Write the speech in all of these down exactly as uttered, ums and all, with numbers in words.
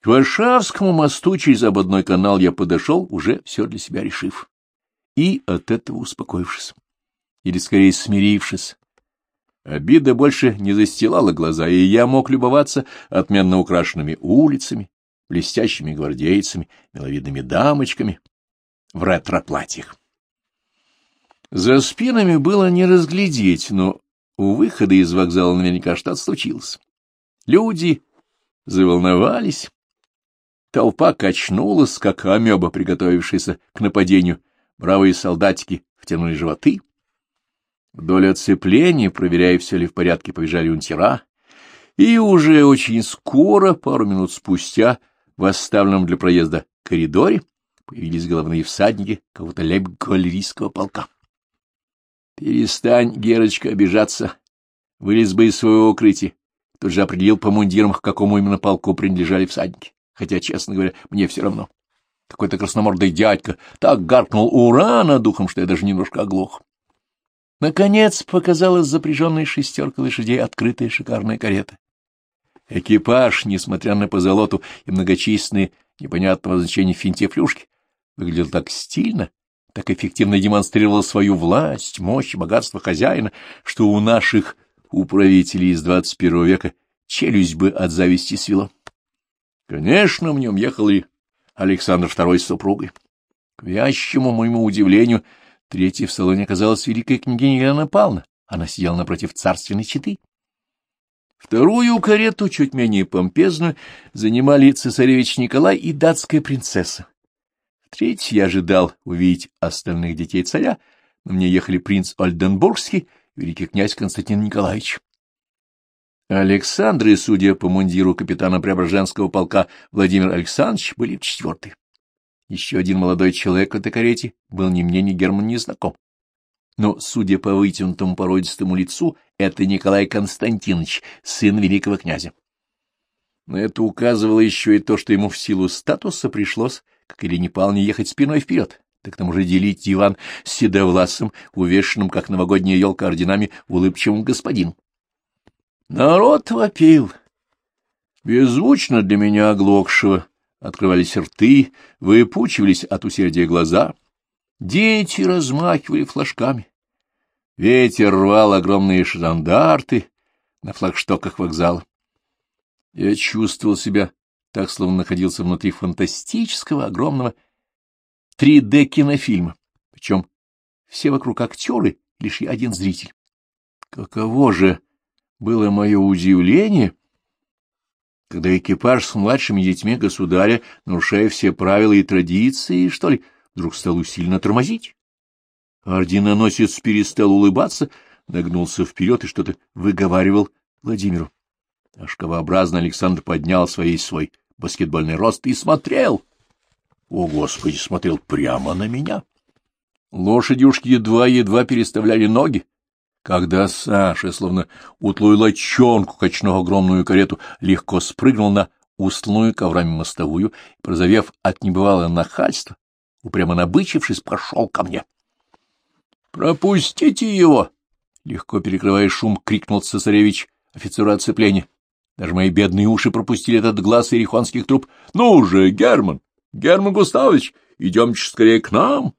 К Варшавскому мосту через ободной канал я подошел, уже все для себя решив. И от этого успокоившись. Или, скорее, смирившись. Обида больше не застилала глаза, и я мог любоваться отменно украшенными улицами, блестящими гвардейцами, миловидными дамочками в ретро-платьях. За спинами было не разглядеть, но у выхода из вокзала наверняка что-то случилось. Люди заволновались, толпа качнулась, как амеба, приготовившаяся к нападению, бравые солдатики втянули животы. Вдоль оцепления, проверяя, все ли в порядке, побежали унтера, и уже очень скоро, пару минут спустя, в оставленном для проезда коридоре появились головные всадники какого-то лейб-кавалерийского полка. — Перестань, Герочка, обижаться. Вылез бы из своего укрытия. Тут же определил по мундирам, к какому именно полку принадлежали всадники. Хотя, честно говоря, мне все равно. Какой-то красномордый дядька так гаркнул «Ура!» над духом, что я даже немножко оглох. Наконец показалась запряженная шестерка лошадей открытая шикарная карета. Экипаж, несмотря на позолоту и многочисленные непонятного значения финтифлюшки, выглядел так стильно, так эффективно демонстрировал свою власть, мощь и богатство хозяина, что у наших управителей из двадцать первого века челюсть бы от зависти свело. Конечно, в нем ехал и Александр второй с супругой. К вящему моему удивлению, третьей в салоне оказалась великая княгиня Елена Павловна. Она сидела напротив царственной четы. Вторую карету, чуть менее помпезную, занимали цесаревич Николай и датская принцесса. В третьей я ожидал увидеть остальных детей царя, но мне ехали принц Ольденбургский, великий князь Константин Николаевич. Александры, судя по мундиру капитана Преображенского полка Владимир Александрович, были в четвертой. Еще один молодой человек в этой карете был ни мне, ни Герману не знаком. Но, судя по вытянутому породистому лицу, это Николай Константинович, сын великого князя. На это указывало еще и то, что ему в силу статуса пришлось, как Елене Павловне, ехать спиной вперед, так к тому же делить диван с седовласым, увешанным, как новогодняя елка, орденами, улыбчивым господином. Народ вопил. Беззвучно для меня оглохшего. Открывались рты, выпучивались от усердия глаза. Дети размахивали флажками. Ветер рвал огромные штандарты на флагштоках вокзала. Я чувствовал себя так, словно находился внутри фантастического огромного три дэ кинофильма. Причем все вокруг актеры, лишь я один зритель. Каково же было мое удивление, когда экипаж с младшими детьми государя, нарушая все правила и традиции, что ли, вдруг стал усиленно тормозить. Орденоносец перестал улыбаться, нагнулся вперед и что-то выговаривал Владимиру. А шкафообразно Александр поднял своей свой баскетбольный рост и смотрел. О, Господи, смотрел прямо на меня. Лошади уж едва-едва переставляли ноги. Когда Саша, словно утлую лочонку, качнув огромную карету, легко спрыгнул на устланную коврами мостовую и, прозовев от небывалого нахальства, упрямо набычившись, пошел ко мне. — Пропустите его! — легко перекрывая шум, крикнул цесаревич офицеру оцепления. Даже мои бедные уши пропустили этот глаз ирихонских труб. — Ну же, Герман! Герман Густавович, идемте скорее к нам!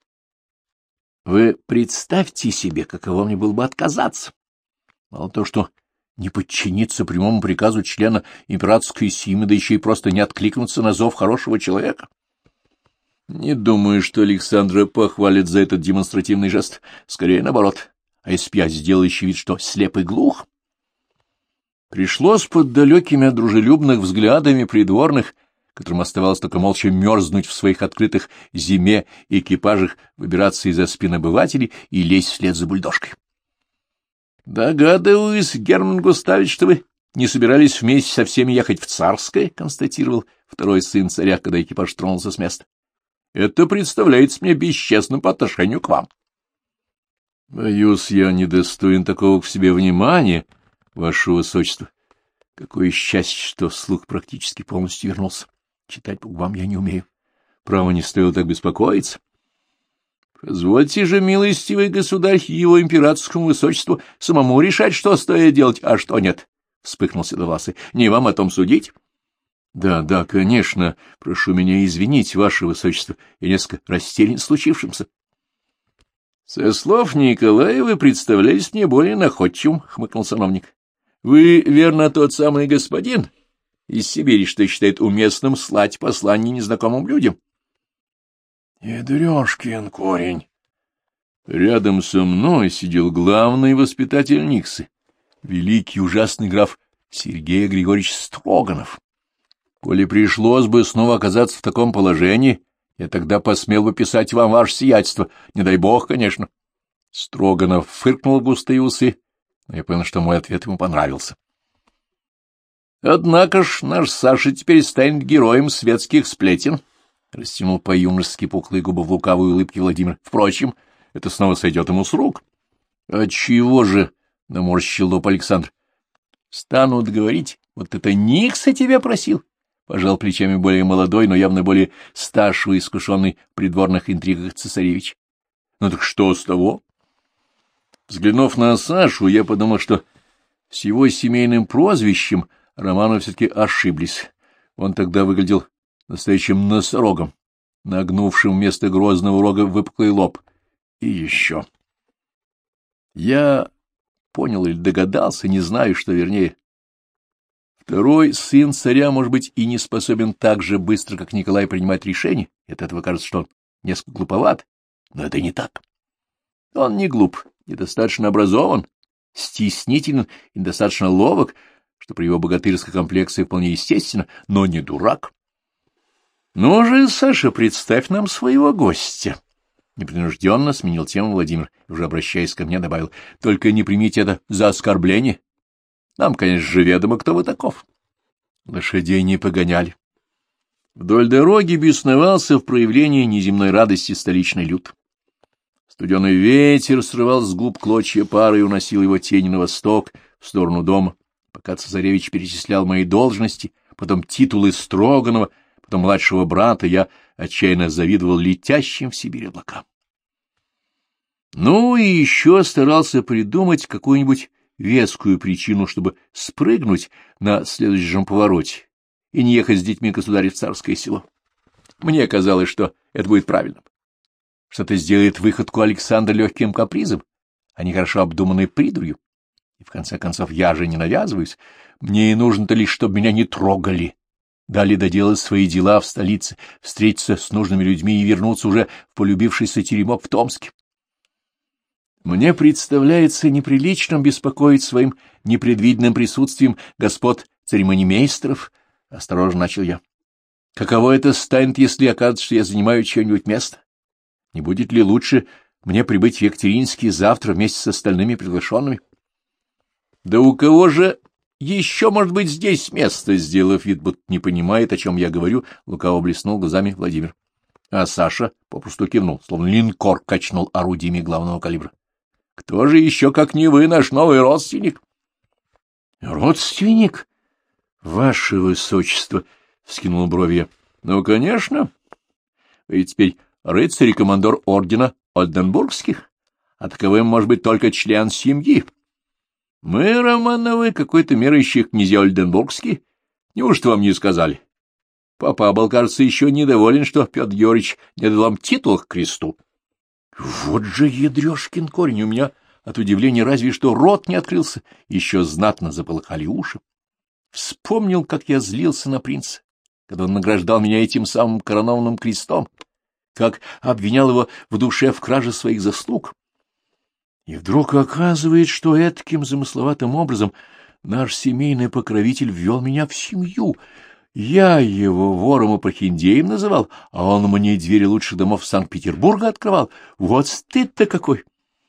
Вы представьте себе, каково мне было бы отказаться. Мало того, что не подчиниться прямому приказу члена императорской семьи, да еще и просто не откликнуться на зов хорошего человека. Не думаю, что Александра похвалит за этот демонстративный жест. Скорее наоборот. А если б я сделал еще вид, что слеп и глух? Пришлось под далекими от дружелюбных взглядами придворных, которым оставалось только молча мерзнуть в своих открытых зиме экипажах, выбираться из-за спин обывателей и лезть вслед за бульдожкой. — Догадываюсь, Герман Густавович, что вы не собирались вместе со всеми ехать в Царское, — констатировал второй сын царя, когда экипаж тронулся с места. — Это представляется мне бесчестным по отношению к вам. — Боюсь, я недостоин такого к себе внимания, ваше высочество. Какое счастье, что слух практически полностью вернулся. Читать по губам я не умею. Право, не стоило так беспокоиться. Позвольте же, милостивый государь, его императорскому высочеству самому решать, что стоит делать, а что нет, — вспыхнул седовласый. — Не вам о том судить. — Да, да, конечно. Прошу меня извинить, ваше высочество. Я несколько растерян случившимся. — Со слов Николая вы представлялись мне более находчивым, — хмыкнул сановник. — Вы, верно, тот самый господин из Сибири, что считает уместным слать послание незнакомым людям? — Ядрёшкин корень. Рядом со мной сидел главный воспитатель Никсы, великий ужасный граф Сергей Григорьевич Строганов. Коли пришлось бы снова оказаться в таком положении, я тогда посмел бы писать вам ваше сиятельство, не дай бог, конечно. Строганов фыркнул густые усы, но я понял, что мой ответ ему понравился. Однако ж наш Саша теперь станет героем светских сплетен, — растянул по-юношески пухлые губы в лукавой улыбке Владимир. Впрочем, это снова сойдет ему с рук. — Отчего же? — наморщил лоб Александр. — Станут говорить, вот это Никса тебя просил. — пожал плечами более молодой, но явно более старший и искушенный в придворных интригах цесаревич. — Ну так что с того? Взглянув на Сашу, я подумал, что с его семейным прозвищем Романовы все-таки ошиблись. Он тогда выглядел настоящим носорогом, нагнувшим вместо грозного рога выпуклый лоб. И еще. Я понял или догадался, не знаю, что вернее. Второй сын царя, может быть, и не способен так же быстро, как Николай, принимать решения. От этого кажется, что он несколько глуповат, но это не так. Он не глуп, недостаточно образован, стеснителен и недостаточно ловок, что при его богатырской комплекции вполне естественно, но не дурак. Ну же, Саша, представь нам своего гостя. Непринужденно сменил тему Владимир, уже обращаясь ко мне, добавил: только не примите это за оскорбление. Нам, конечно же, ведомо, кто вы таков. Лошадей не погоняли. Вдоль дороги бесновался в проявлении неземной радости столичный люд. Студеный ветер срывал с губ клочья пары и уносил его тени на восток, в сторону дома, пока цесаревич перечислял мои должности, потом титулы Строганова, потом младшего брата, я отчаянно завидовал летящим в Сибирь облакам. Ну и еще старался придумать какую-нибудь вескую причину, чтобы спрыгнуть на следующем повороте и не ехать с детьми государя в царское село. Мне казалось, что это будет правильным, что это сделает выходку Александра легким капризом, а не хорошо обдуманной придурью. И в конце концов я же не навязываюсь, мне и нужно-то лишь, чтобы меня не трогали, дали доделать свои дела в столице, встретиться с нужными людьми и вернуться уже в полюбившийся теремок в Томске. Мне представляется неприличным беспокоить своим непредвиденным присутствием господ церемонимейстеров, — осторожно начал я. Каково это станет, если окажется, что я занимаю чье-нибудь место? Не будет ли лучше мне прибыть в Екатеринский завтра вместе с остальными приглашенными? — Да у кого же еще может быть здесь место? — сделав вид, будто не понимает, о чем я говорю, лукаво блеснул глазами Владимир. А Саша попросту кивнул, словно линкор качнул орудиями главного калибра. — Кто же еще, как не вы, наш новый родственник? — Родственник? — Ваше высочество! — вскинул брови я. — Ну, конечно. Вы теперь рыцарь и командор ордена Ольденбургских, а таковым может быть только член семьи. Мы, Романовы, какой-то меры еще князья Ольденбургские. Неужто вам не сказали? Папа был, кажется, еще недоволен, что Петр Георгиевич не дал вам титул к кресту. Вот же ядрёшкин корень! У меня от удивления разве что рот не открылся, еще знатно заполыхали уши. Вспомнил, как я злился на принца, когда он награждал меня этим самым коронованным крестом, как обвинял его в душе в краже своих заслуг. И вдруг оказывается, что этаким замысловатым образом наш семейный покровитель ввел меня в семью. Я его вором и прохиндеем называл, а он мне двери лучших домов Санкт-Петербурга открывал. Вот стыд-то какой!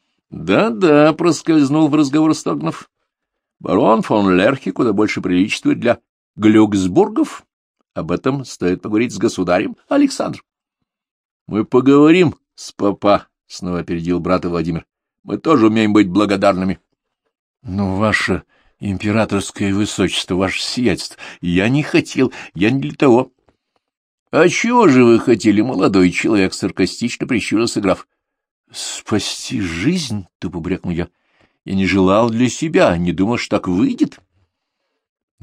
Да-да, проскользнул в разговор Стогнов. Барон фон Лерхи куда больше приличествует для Глюксбургов. Об этом стоит поговорить с государем, Александр. — Мы поговорим с папа, — снова опередил брата Владимир. — Мы тоже умеем быть благодарными. — Ну, ваше императорское высочество, ваше сиятельство, я не хотел, я не для того. — А чего же вы хотели, молодой человек? — саркастично прищурился граф. — Спасти жизнь, — тупо брякнул я. — Я не желал для себя, не думал, что так выйдет.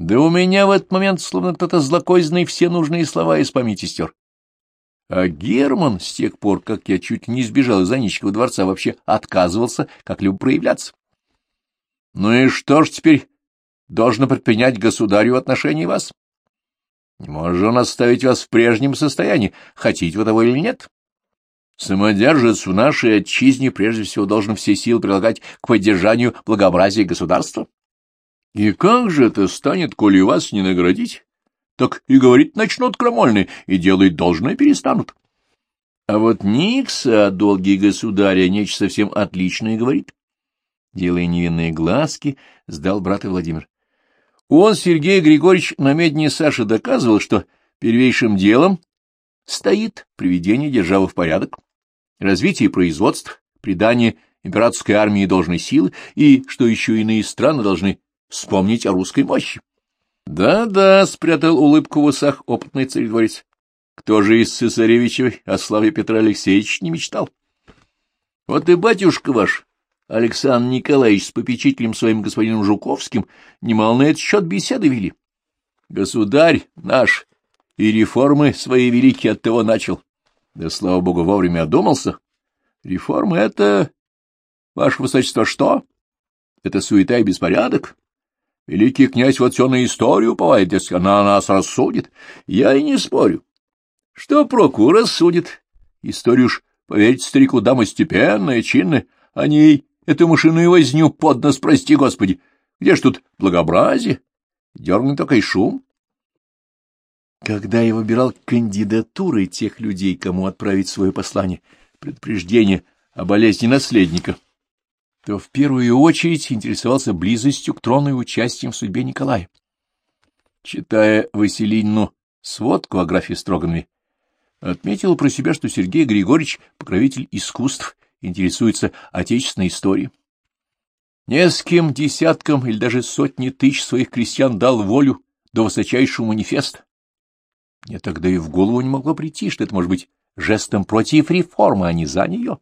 Да у меня в этот момент словно кто-то злокозненный все нужные слова из памяти стер. А Герман с тех пор, как я чуть не сбежал из Аничкова дворца, вообще отказывался как-либо проявляться. Ну и что ж теперь должно предпринять государю в отношении вас? Не может он оставить вас в прежнем состоянии, хотите вы того или нет? Самодержец в нашей отчизне прежде всего должен все силы прилагать к поддержанию благообразия государства. И как же это станет, коли вас не наградить? Так и говорить начнут крамольные, и делать должное перестанут. А вот Никса о долге государя нечто совсем отличное говорит. Делая невинные глазки, сдал брат и Владимир. Он, Сергей Григорьевич, на медне Саши доказывал, что первейшим делом стоит приведение державы в порядок, развитие производств, придание императорской армии должной силы, и что еще иные страны должны вспомнить о русской мощи. Да-да, спрятал улыбку в усах опытный царедворец. Кто же из цесаревичей о славе Петра Алексеевича не мечтал? Вот и батюшка ваш, Александр Николаевич, с попечителем своим господином Жуковским немало на этот счет беседы вели. Государь наш и реформы свои великие от того начал. Да, слава богу, вовремя одумался. Реформы — это, ваше высочество, что? Это суета и беспорядок. Великий князь вот все на историю уповает, дескать, она нас рассудит. Я и не спорю. Что проку рассудит? Историю уж, поверьте старику, дама степенная, чинная, о ней эту машину и возню под нос, прости господи. Где ж тут благообразие? Дернет только и шум. Когда я выбирал кандидатуры тех людей, кому отправить свое послание, предупреждение о болезни наследника, то в первую очередь интересовался близостью к трону и участием в судьбе Николая. Читая Василинину сводку о графе Строганове, отметил про себя, что Сергей Григорьевич, покровитель искусств, интересуется отечественной историей. Нескольким десяткам или даже сотни тысяч своих крестьян дал волю до высочайшего манифеста. Мне тогда и в голову не могло прийти, что это может быть жестом против реформы, а не за нее.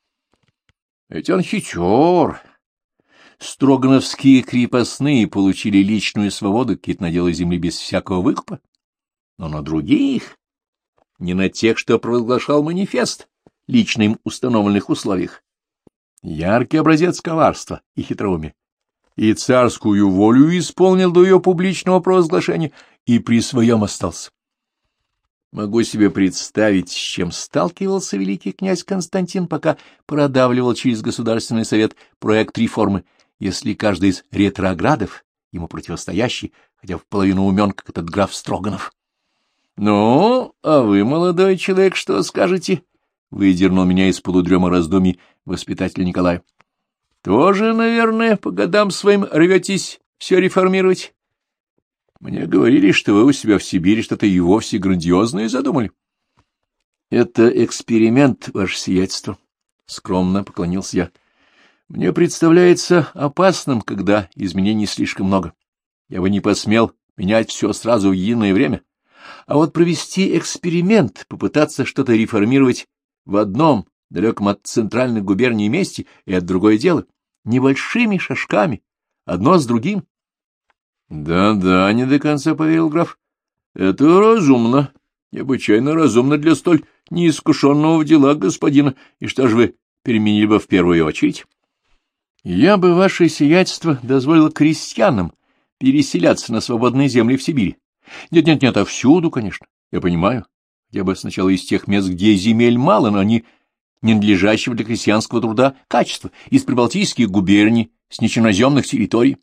Ведь он хитер. Строгановские крепостные получили личную свободу, какие-то наделы земли без всякого выкупа. Но на других, не на тех, что провозглашал манифест, лично им установленных условиях. Яркий образец коварства и хитроумия. И царскую волю исполнил до ее публичного провозглашения, и при своем остался. Могу себе представить, с чем сталкивался великий князь Константин, пока продавливал через Государственный совет проект реформы, если каждый из ретроградов, ему противостоящий, хотя в половину умен, как этот граф Строганов. — Ну, а вы, молодой человек, что скажете? — выдернул меня из полудрема раздумий воспитатель Николая. — Тоже, наверное, по годам своим рветесь все реформировать? Мне говорили, что вы у себя в Сибири что-то и вовсе грандиозное задумали. — Это эксперимент, ваше сиятельство, — скромно поклонился я. — Мне представляется опасным, когда изменений слишком много. Я бы не посмел менять все сразу в единое время. А вот провести эксперимент, попытаться что-то реформировать в одном, далеком от центральных губерний месте, — это другое дело. Небольшими шажками, одно с другим. Да, — Да-да, не до конца поверил граф. — Это разумно, необычайно разумно для столь неискушенного в делах господина. И что же вы переменили бы в первую очередь? — Я бы, ваше сиятельство, дозволил крестьянам переселяться на свободные земли в Сибири. Нет-нет-нет, а всюду, конечно, я понимаю. Хотя бы сначала из тех мест, где земель мало, но они не надлежащего для крестьянского труда качества, из прибалтийских губерний, с нечерноземных территорий.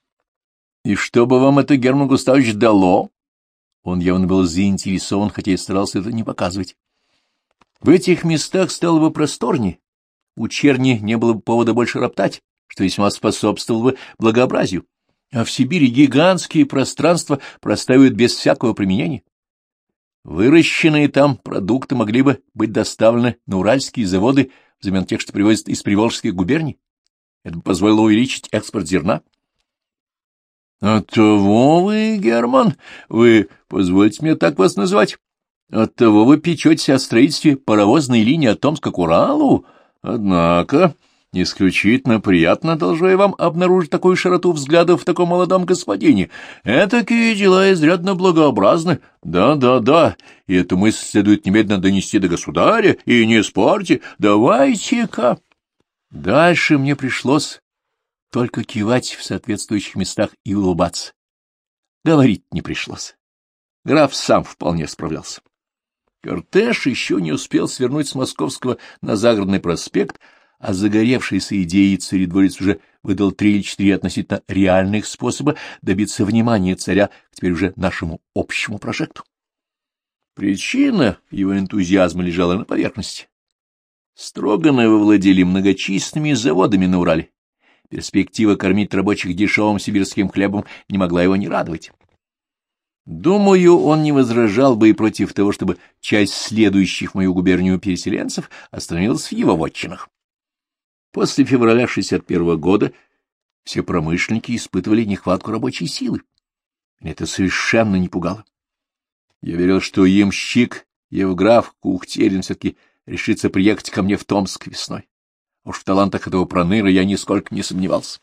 И что бы вам это, Герман Густавович, дало? Он явно был заинтересован, хотя и старался это не показывать. В этих местах стало бы просторнее, у черни не было бы повода больше роптать, что весьма способствовало бы благообразию. А в Сибири гигантские пространства простаивают без всякого применения. Выращенные там продукты могли бы быть доставлены на уральские заводы взамен тех, что привозят из приволжских губерний. Это бы позволило увеличить экспорт зерна. — Оттого вы, Герман, вы позвольте мне так вас называть, оттого вы печетесь о строительстве паровозной линии от Томска к Уралу? Однако Исключительно приятно, должно я вам обнаружить такую широту взглядов в таком молодом господине. Этакие дела изрядно благообразны. Да-да-да, и эту мысль следует немедленно донести до государя, и не спорьте. Давайте-ка. Дальше мне пришлось только кивать в соответствующих местах и улыбаться. Говорить не пришлось. Граф сам вполне справлялся. Кортеж еще не успел свернуть с Московского на Загородный проспект, а загоревшийся идеей царедворец уже выдал три или четыре относительно реальных способа добиться внимания царя к теперь уже нашему общему прожекту. Причина его энтузиазма лежала на поверхности. Строгановы владели многочисленными заводами на Урале. Перспектива кормить рабочих дешевым сибирским хлебом не могла его не радовать. Думаю, он не возражал бы и против того, чтобы часть следующих в мою губернию переселенцев остановилась в его вотчинах. После февраля шестьдесят первого года все промышленники испытывали нехватку рабочей силы. Меня это совершенно не пугало. Я верил, что ямщик Евграф Кухтерин все-таки решится приехать ко мне в Томск весной. Уж в талантах этого проныра я нисколько не сомневался.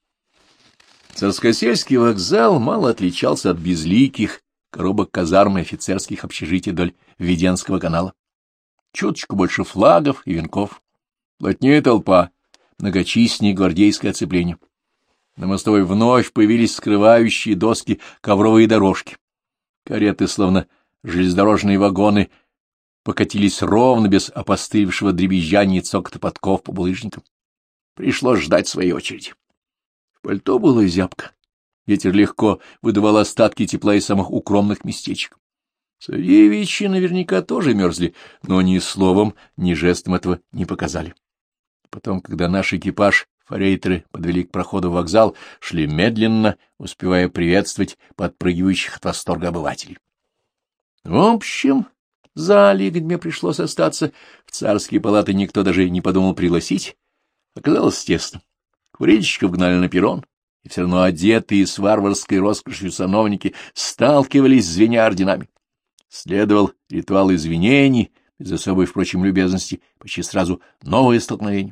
Царскосельский вокзал мало отличался от безликих коробок казарм и офицерских общежитий вдоль Введенского канала. Чуточку больше флагов и венков. Плотнее толпа, многочисленнее гвардейское оцепление. На мостовой вновь появились скрывающие доски ковровые дорожки. Кареты, словно железнодорожные вагоны, покатились ровно, без опостылевшего дребезжания и цокота подков по булыжникам. Пришлось ждать своей очереди. В пальто было зябко. Ветер легко выдавал остатки тепла из самых укромных местечек. Царевичи наверняка тоже мерзли, но ни словом, ни жестом этого не показали. Потом, когда наш экипаж, форейтеры, подвели к проходу в вокзал, шли медленно, успевая приветствовать подпрыгивающих от восторга обывателей. В общем, в зале, где мне пришлось остаться, в царские палаты никто даже не подумал пригласить, оказалось тесно. Курильщиков гнали на перрон, и все равно одетые с варварской роскошью сановники сталкивались, звеня орденами. Следовал ритуал извинений, без особой, впрочем, любезности, почти сразу новое столкновение.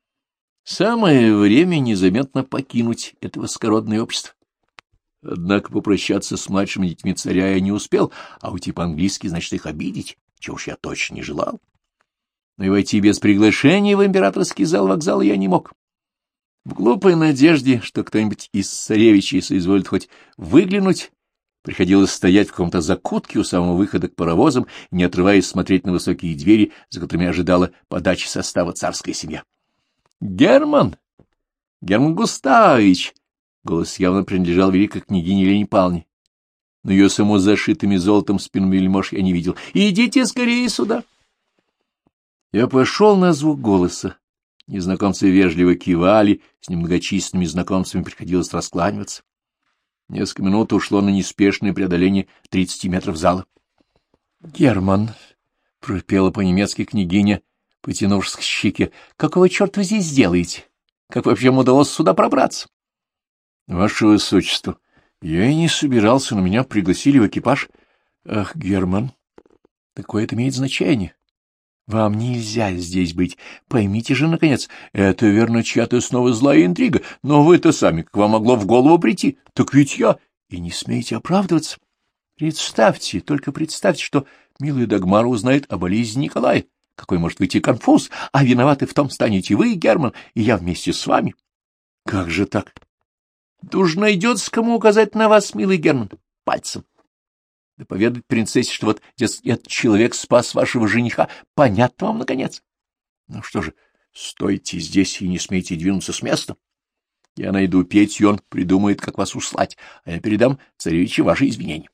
Самое время незаметно покинуть это высокородное общество. Однако попрощаться с младшими детьми царя я не успел, а уйти по-английски значит их обидеть, чего уж я точно не желал. Но и войти без приглашения в императорский зал вокзала я не мог. В глупой надежде, что кто-нибудь из царевичей соизволит хоть выглянуть, приходилось стоять в каком-то закутке у самого выхода к паровозам, не отрываясь смотреть на высокие двери, за которыми ожидала подачи состава царская семья. «Герман! Герман Густавович!» Голос явно принадлежал великой княгине Елене Павловне, но ее саму зашитыми золотом спину вельмож я не видел. «Идите скорее сюда!» Я пошел на звук голоса. Незнакомцы вежливо кивали, с немногочисленными знакомцами приходилось раскланиваться. Несколько минут ушло на неспешное преодоление тридцати метров зала. — Герман, — пропела по-немецки княгиня, потянувшись к щеке, — какого черта вы здесь делаете? Как вообще вам удалось сюда пробраться? — Ваше Высочество, я и не собирался, но меня пригласили в экипаж. — Ах, Герман, какое это имеет значение? Вам нельзя здесь быть. Поймите же, наконец, это, верно, чья-то снова злая интрига, но вы-то сами, как вам могло в голову прийти? Так ведь я... И не смейте оправдываться. Представьте, только представьте, что милая Дагмара узнает о болезни Николая. Какой может выйти конфуз, а виноваты в том станете вы, Герман, и я вместе с вами. Как же так? Да уж найдется, кому указать на вас, милый Герман, пальцем. Да поведать принцессе, что вот этот человек спас вашего жениха. Понятно вам, наконец? Ну что же, стойте здесь и не смейте двинуться с места. Я найду Петю, он придумает, как вас услать, а я передам царевичу ваши извинения.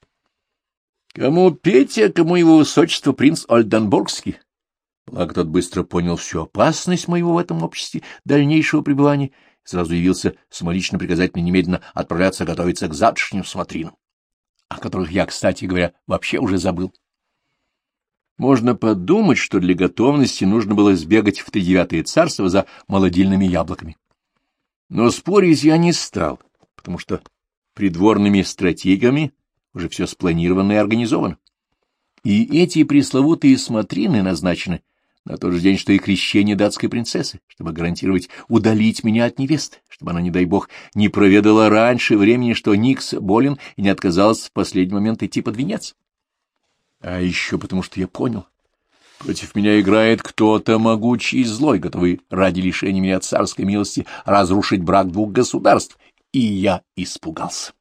Кому Петя, кому его высочество принц Ольденбургский? Благо тот быстро понял всю опасность моего в этом обществе дальнейшего пребывания и сразу явился самолично приказать мне немедленно отправляться готовиться к завтрашним смотринам, о которых я, кстати говоря, вообще уже забыл. Можно подумать, что для готовности нужно было сбегать в тридевятое царство за молодильными яблоками. Но спорить я не стал, потому что придворными стратегами уже все спланировано и организовано. И эти пресловутые смотрины назначены на тот же день, что и крещение датской принцессы, чтобы гарантировать удалить меня от невесты, чтобы она, не дай бог, не проведала раньше времени, что Никс болен, и не отказалась в последний момент идти под венец. А еще потому, что я понял, против меня играет кто-то могучий и злой, готовый ради лишения меня царской милости разрушить брак двух государств, и я испугался.